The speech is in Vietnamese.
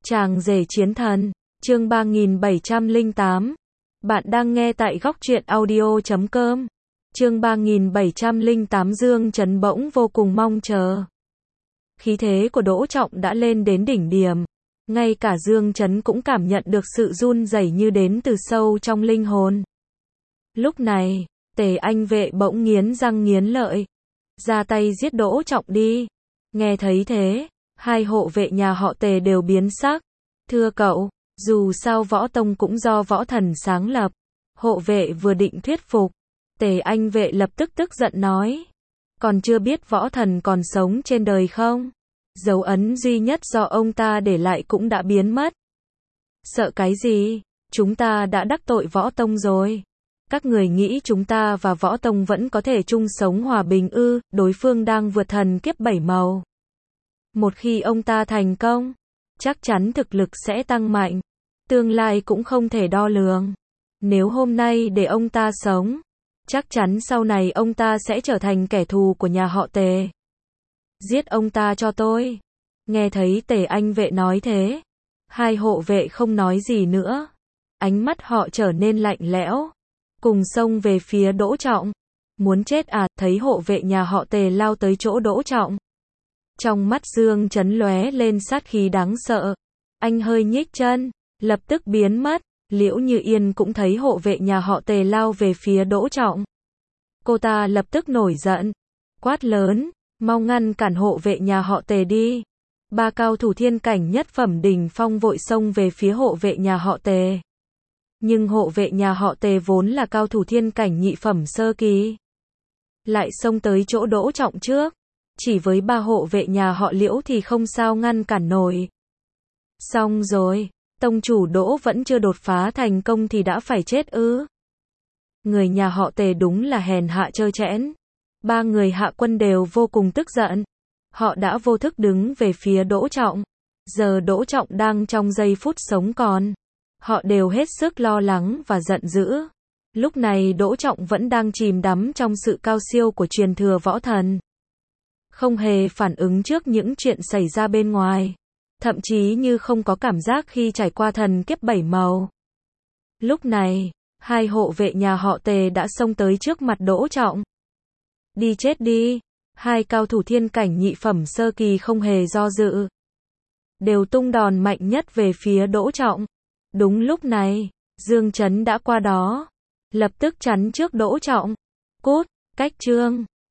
Chàng rể chiến thần, chương 3708. Bạn đang nghe tại góc truyện audio.com. Chương 3708 Dương Chấn bỗng vô cùng mong chờ. Khí thế của Đỗ Trọng đã lên đến đỉnh điểm. Ngay cả Dương Chấn cũng cảm nhận được sự run rẩy như đến từ sâu trong linh hồn. Lúc này, Tề Anh Vệ bỗng nghiến răng nghiến lợi. Ra tay giết Đỗ Trọng đi. Nghe thấy thế, hai hộ vệ nhà họ Tề đều biến sắc. Thưa cậu, dù sao Võ Tông cũng do Võ Thần sáng lập. Hộ vệ vừa định thuyết phục. Tề Anh Vệ lập tức tức giận nói. Còn chưa biết Võ Thần còn sống trên đời không? Dấu ấn duy nhất do ông ta để lại cũng đã biến mất. Sợ cái gì? Chúng ta đã đắc tội Võ Tông rồi. Các người nghĩ chúng ta và Võ Tông vẫn có thể chung sống hòa bình ư? Đối phương đang vượt thần kiếp 7 màu. Một khi ông ta thành công, chắc chắn thực lực sẽ tăng mạnh. Tương lai cũng không thể đo lường. Nếu hôm nay để ông ta sống, chắc chắn sau này ông ta sẽ trở thành kẻ thù của nhà họ Tề. Giết ông ta cho tôi. Nghe thấy Tề Anh Vệ nói thế, hai hộ vệ không nói gì nữa. Ánh mắt họ trở nên lạnh lẽo, cùng xông về phía Đỗ Trọng. Muốn chết à? Thấy hộ vệ nhà họ Tề lao tới chỗ Đỗ Trọng, trong mắt Dương Chấn lóe lên sát khí đáng sợ. Anh hơi nhích chân, lập tức biến mất. Liễu Như Yên cũng thấy hộ vệ nhà họ Tề lao về phía Đỗ Trọng. Cô ta lập tức nổi giận, quát lớn, mau ngăn cản hộ vệ nhà họ Tề đi. Ba cao thủ thiên cảnh nhất phẩm đỉnh phong vội xông về phía hộ vệ nhà họ Tề. Nhưng hộ vệ nhà họ Tề vốn là cao thủ thiên cảnh nhị phẩm sơ kỳ, lại xông tới chỗ Đỗ Trọng trước. Chỉ với ba hộ vệ nhà họ Liễu thì không sao ngăn cản nổi. Xong rồi, tông chủ Đỗ vẫn chưa đột phá thành công thì đã phải chết ư? Người nhà họ Tề đúng là hèn hạ trơ trẽn. Ba người hạ quân đều vô cùng tức giận. Họ đã vô thức đứng về phía Đỗ Trọng. Giờ Đỗ Trọng đang trong giây phút sống còn. Họ đều hết sức lo lắng và giận dữ. Lúc này Đỗ Trọng vẫn đang chìm đắm trong sự cao siêu của truyền thừa Võ Thần. Không hề phản ứng trước những chuyện xảy ra bên ngoài. Thậm chí như không có cảm giác khi trải qua thần kiếp 7 màu. Lúc này, hai hộ vệ nhà họ Tề đã xông tới trước mặt Đỗ Trọng. Đi chết đi. Hai cao thủ thiên cảnh nhị phẩm sơ kỳ không hề do dự, đều tung đòn mạnh nhất về phía Đỗ Trọng. Đúng lúc này, Dương Chấn đã qua đó, lập tức chắn trước Đỗ Trọng. Cút, cách chương.